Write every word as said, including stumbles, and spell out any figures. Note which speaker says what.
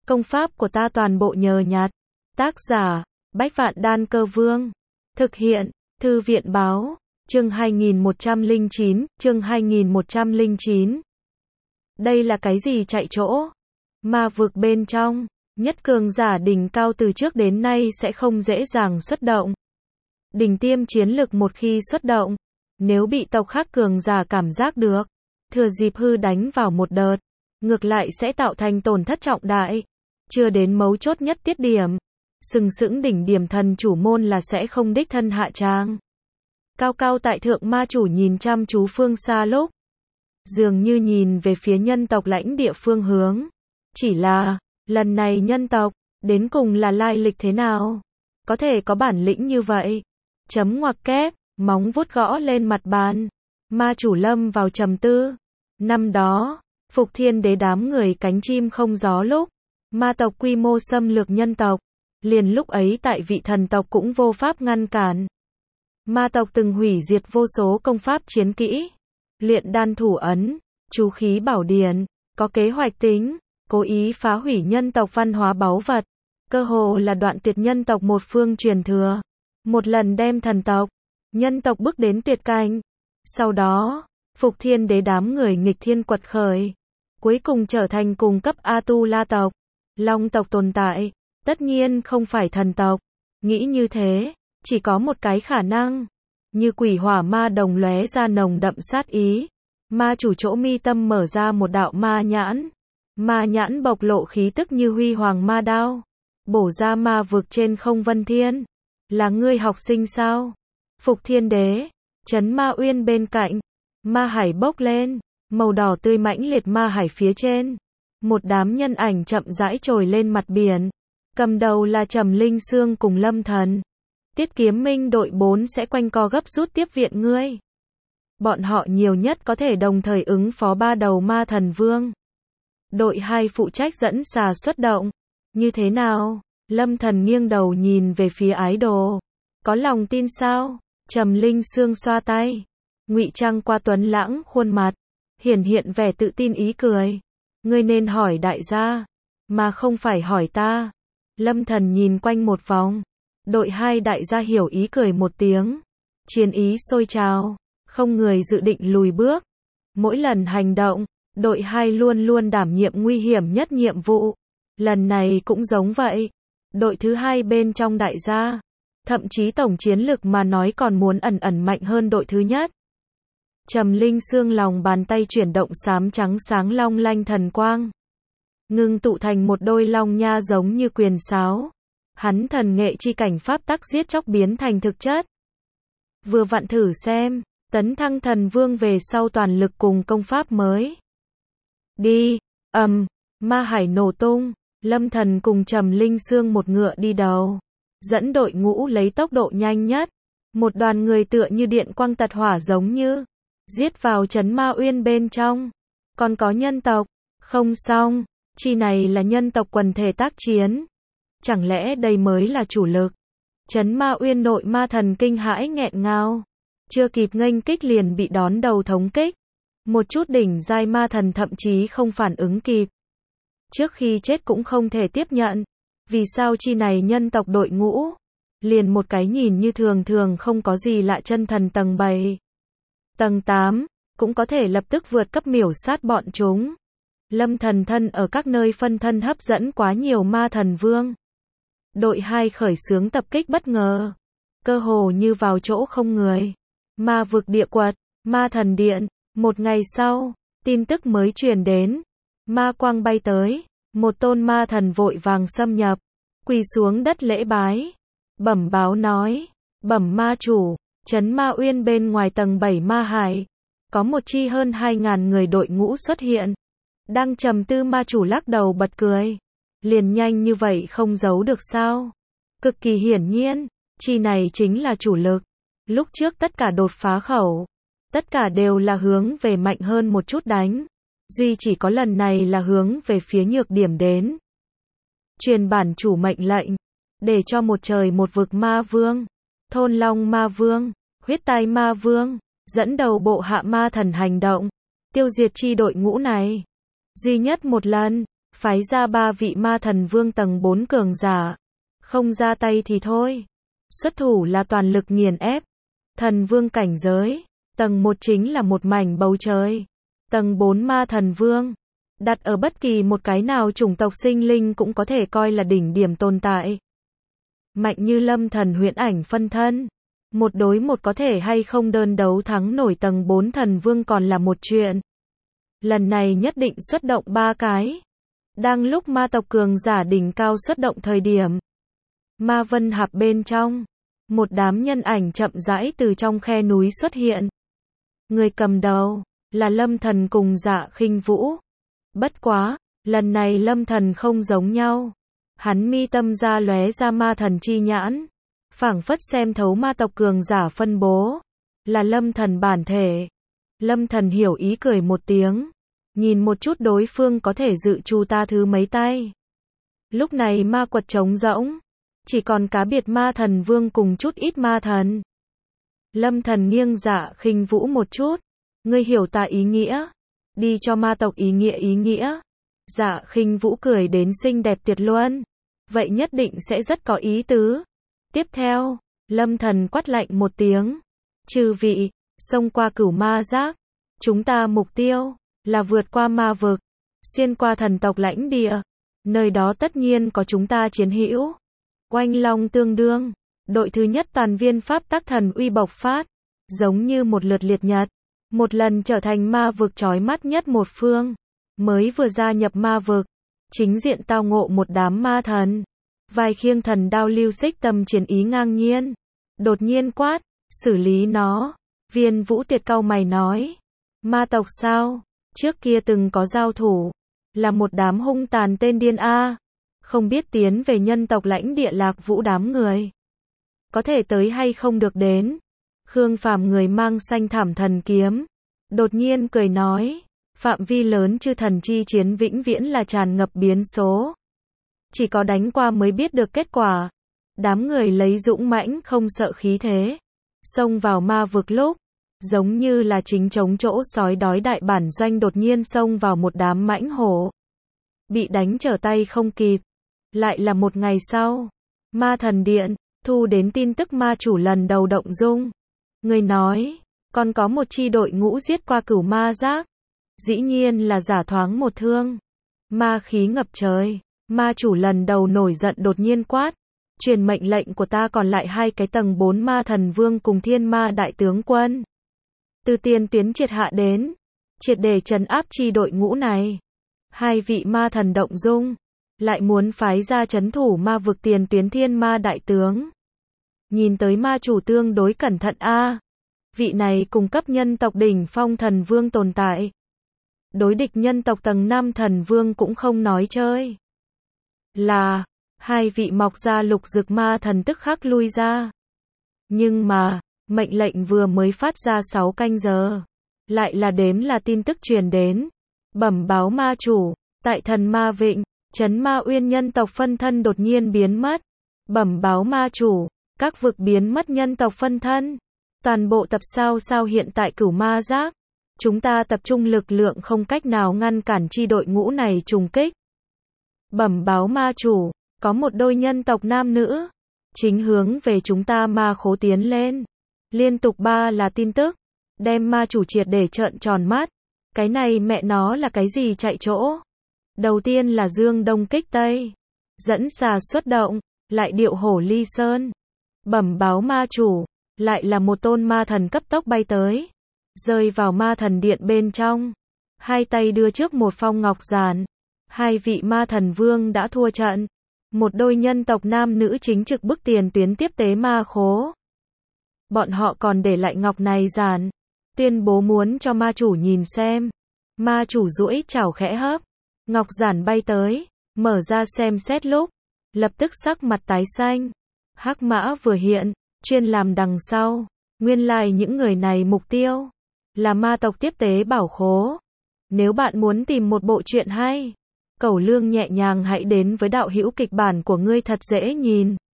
Speaker 1: Công pháp của ta toàn bộ nhờ nhặt. Tác giả, Bách Vạn Đan Cơ Vương. Thực hiện, Thư viện Báo. Chương hai nghìn một trăm lẻ chín, chương hai nghìn một trăm lẻ chín. Đây là cái gì chạy chỗ? Ma vực bên trong, nhất cường giả đỉnh cao từ trước đến nay sẽ không dễ dàng xuất động. Đỉnh tiêm chiến lực một khi xuất động, nếu bị tộc khác cường giả cảm giác được, thừa dịp hư đánh vào một đợt, ngược lại sẽ tạo thành tổn thất trọng đại. Chưa đến mấu chốt nhất tiết điểm, sừng sững đỉnh điểm thần chủ môn là sẽ không đích thân hạ tràng. Cao cao tại thượng ma chủ nhìn chăm chú phương xa lúc, dường như nhìn về phía nhân tộc lãnh địa phương hướng. Chỉ là, lần này nhân tộc, đến cùng là lai lịch thế nào? Có thể có bản lĩnh như vậy? Chấm ngoặc kép, móng vuốt gõ lên mặt bàn. Ma chủ lâm vào trầm tư. Năm đó, Phục Thiên Đế đám người cánh chim không gió lúc, ma tộc quy mô xâm lược nhân tộc, liền lúc ấy tại vị thần tộc cũng vô pháp ngăn cản. Ma tộc từng hủy diệt vô số công pháp chiến kỹ, luyện đan thủ ấn, chú khí bảo điển, có kế hoạch tính, cố ý phá hủy nhân tộc văn hóa báu vật, cơ hồ là đoạn tuyệt nhân tộc một phương truyền thừa, một lần đem thần tộc, nhân tộc bước đến tuyệt cảnh. Sau đó, Phục Thiên Đế đám người nghịch thiên quật khởi, cuối cùng trở thành cùng cấp A-tu-la tộc, Long tộc tồn tại, tất nhiên không phải thần tộc. Nghĩ như thế, chỉ có một cái khả năng, như quỷ hỏa ma đồng lóe ra nồng đậm sát ý. Ma chủ chỗ mi tâm mở ra một đạo ma nhãn, ma nhãn bộc lộ khí tức như huy hoàng ma đao, bổ ra ma vực trên không. Vân Thiên, là ngươi học sinh sao? Phục Thiên Đế, Trấn Ma Uyên bên cạnh, ma hải bốc lên, màu đỏ tươi mãnh liệt ma hải phía trên, một đám nhân ảnh chậm rãi trồi lên mặt biển, cầm đầu là Trầm Linh Sương cùng Lâm Thần. Tiết Kiếm Minh đội bốn sẽ quanh co gấp rút tiếp viện ngươi. Bọn họ nhiều nhất có thể đồng thời ứng phó ba đầu ma thần vương. Đội hai phụ trách dẫn xà xuất động. Như thế nào? Lâm Thần nghiêng đầu nhìn về phía ái đồ. Có lòng tin sao? Trầm Linh Sương xoa tay, ngụy trang qua tuấn lãng khuôn mặt, hiển hiện vẻ tự tin ý cười. Ngươi nên hỏi đại gia, mà không phải hỏi ta. Lâm Thần nhìn quanh một vòng. Đội hai đại gia hiểu ý cười một tiếng. Chiến ý sôi trào, không người dự định lùi bước. Mỗi lần hành động, đội hai luôn luôn đảm nhiệm nguy hiểm nhất nhiệm vụ. Lần này cũng giống vậy. Đội thứ hai bên trong đại gia, thậm chí tổng chiến lực mà nói còn muốn ẩn ẩn mạnh hơn đội thứ nhất. Trầm Linh Sương lòng bàn tay chuyển động xám trắng sáng long lanh thần quang, ngưng tụ thành một đôi long nha giống như quyền sáo. Hắn thần nghệ chi cảnh pháp tắc giết chóc biến thành thực chất. Vừa vặn thử xem, tấn thăng thần vương về sau toàn lực cùng công pháp mới. Đi, ầm, um, ma hải nổ tung, Lâm Thần cùng Trầm Linh Sương một ngựa đi đầu, dẫn đội ngũ lấy tốc độ nhanh nhất. Một đoàn người tựa như điện quang tật hỏa giống như giết vào Trấn Ma Uyên bên trong. Còn có nhân tộc, không xong, chi này là nhân tộc quần thể tác chiến. Chẳng lẽ đây mới là chủ lực? Trấn Ma Uyên nội ma thần kinh hãi nghẹn ngào, chưa kịp nghênh kích liền bị đón đầu thống kích. Một chút đỉnh giai ma thần thậm chí không phản ứng kịp. Trước khi chết cũng không thể tiếp nhận. Vì sao chi này nhân tộc đội ngũ? Liền một cái nhìn như thường thường không có gì lạ chân thần tầng bảy, tầng tám, cũng có thể lập tức vượt cấp miểu sát bọn chúng. Lâm Thần thân ở các nơi phân thân hấp dẫn quá nhiều ma thần vương. Đội hai khởi xướng tập kích bất ngờ, cơ hồ như vào chỗ không người. Ma vực địa quật, ma thần điện. Một ngày sau, tin tức mới truyền đến. Ma quang bay tới, một tôn ma thần vội vàng xâm nhập, quỳ xuống đất lễ bái, bẩm báo nói, bẩm ma chủ, Trấn Ma Uyên bên ngoài tầng bảy ma hải, có một chi hơn hai ngàn người đội ngũ xuất hiện. Đang trầm tư ma chủ lắc đầu bật cười. Liền nhanh như vậy không giấu được sao? Cực kỳ hiển nhiên, chi này chính là chủ lực. Lúc trước tất cả đột phá khẩu, tất cả đều là hướng về mạnh hơn một chút đánh. Duy chỉ có lần này là hướng về phía nhược điểm đến. Truyền bản chủ mệnh lệnh, để cho một trời một vực ma vương, thôn long ma vương, huyết tai ma vương, dẫn đầu bộ hạ ma thần hành động, tiêu diệt chi đội ngũ này. Duy nhất một lần, phái ra ba vị ma thần vương tầng bốn cường giả. Không ra tay thì thôi. Xuất thủ là toàn lực nghiền ép. Thần vương cảnh giới. Tầng một chính là một mảnh bầu trời. Tầng bốn ma thần vương. Đặt ở bất kỳ một cái nào chủng tộc sinh linh cũng có thể coi là đỉnh điểm tồn tại. Mạnh như lâm thần huyễn ảnh phân thân. Một đối một có thể hay không đơn đấu thắng nổi tầng bốn thần vương còn là một chuyện. Lần này nhất định xuất động ba cái. Đang lúc ma tộc cường giả đỉnh cao xuất động thời điểm. Ma vân hạp bên trong. Một đám nhân ảnh chậm rãi từ trong khe núi xuất hiện. Người cầm đầu là lâm thần cùng Dạ Khinh Vũ. Bất quá, lần này lâm thần không giống nhau. Hắn mi tâm ra lóe ra ma thần chi nhãn. Phảng phất xem thấu ma tộc cường giả phân bố. Là lâm thần bản thể. Lâm thần hiểu ý cười một tiếng. Nhìn một chút đối phương có thể dự trù ta thứ mấy tay. Lúc này ma quật trống rỗng. Chỉ còn cá biệt ma thần vương cùng chút ít ma thần. Lâm thần nghiêng Dạ Khinh Vũ một chút. Ngươi hiểu ta ý nghĩa. Đi cho ma tộc ý nghĩa ý nghĩa. Dạ Khinh Vũ cười đến xinh đẹp tuyệt luân. Vậy nhất định sẽ rất có ý tứ. Tiếp theo, lâm thần quát lạnh một tiếng. Chư vị, xông qua cửu ma giác. Chúng ta mục tiêu là vượt qua ma vực, xuyên qua thần tộc lãnh địa. Nơi đó tất nhiên có chúng ta chiến hữu. Oanh long tương đương, đội thứ nhất toàn viên pháp tắc thần uy bộc phát, giống như một lượt liệt nhật, một lần trở thành ma vực chói mắt nhất một phương. Mới vừa gia nhập ma vực, chính diện tao ngộ một đám ma thần. Vai khiêng thần đao lưu xích tâm chiến ý ngang nhiên. Đột nhiên quát, xử lý nó. Viên Vũ Tiệt cau mày nói. Ma tộc sao? Trước kia từng có giao thủ. Là một đám hung tàn tên điên A. Không biết tiến về nhân tộc lãnh địa Lạc Vũ đám người. Có thể tới hay không được đến. Khương Phàm người mang xanh thảm thần kiếm. Đột nhiên cười nói. Phạm vi lớn chư thần chi chiến vĩnh viễn là tràn ngập biến số. Chỉ có đánh qua mới biết được kết quả. Đám người lấy dũng mãnh không sợ khí thế. Xông vào ma vực lúc. Giống như là chính chống chỗ sói đói đại bản doanh đột nhiên xông vào một đám mãnh hổ. Bị đánh trở tay không kịp. Lại là một ngày sau. Ma thần điện, thu đến tin tức ma chủ lần đầu động dung. Người nói, còn có một chi đội ngũ giết qua cửu ma giác. Dĩ nhiên là giả thoáng một thương. Ma khí ngập trời. Ma chủ lần đầu nổi giận đột nhiên quát. Truyền mệnh lệnh của ta còn lại hai cái tầng bốn ma thần vương cùng thiên ma đại tướng quân. Từ tiền tuyến triệt hạ đến. Triệt để trấn áp chi đội ngũ này. Hai vị ma thần động dung. Lại muốn phái ra trấn thủ ma vực tiền tuyến thiên ma đại tướng. Nhìn tới ma chủ tương đối cẩn thận a. Vị này cùng cấp nhân tộc đỉnh phong thần vương tồn tại. Đối địch nhân tộc tầng năm thần vương cũng không nói chơi. Là, hai vị mọc ra lục dực ma thần tức khắc lui ra. Nhưng mà, mệnh lệnh vừa mới phát ra sáu canh giờ. Lại là đếm là tin tức truyền đến. Bẩm báo ma chủ, tại thần ma vịnh, trấn ma uyên nhân tộc phân thân đột nhiên biến mất. Bẩm báo ma chủ, các vực biến mất nhân tộc phân thân. Toàn bộ tập sao sao hiện tại cửu ma giác. Chúng ta tập trung lực lượng không cách nào ngăn cản chi đội ngũ này trùng kích. Bẩm báo ma chủ, có một đôi nhân tộc nam nữ. Chính hướng về chúng ta ma khố tiến lên. Liên tục ba là tin tức. Đem ma chủ triệt để trợn tròn mắt. Cái này mẹ nó là cái gì chạy chỗ? Đầu tiên là Dương Đông kích Tây. Dẫn xà xuất động. Lại điệu hổ ly sơn. Bẩm báo ma chủ. Lại là một tôn ma thần cấp tốc bay tới. Rơi vào ma thần điện bên trong. Hai tay đưa trước một phong ngọc giản. Hai vị ma thần vương đã thua trận. Một đôi nhân tộc nam nữ chính trực bức tiền tuyến tiếp tế ma khố. Bọn họ còn để lại ngọc này giản. Tuyên bố muốn cho ma chủ nhìn xem. Ma chủ duỗi chảo khẽ hấp. Ngọc giản bay tới. Mở ra xem xét lúc. Lập tức sắc mặt tái xanh. Hắc mã vừa hiện. Chuyên làm đằng sau. Nguyên lai những người này mục tiêu. Là ma tộc tiếp tế bảo khố. Nếu bạn muốn tìm một bộ truyện hay. Cẩu Lương nhẹ nhàng hãy đến với đạo hữu kịch bản của ngươi thật dễ nhìn.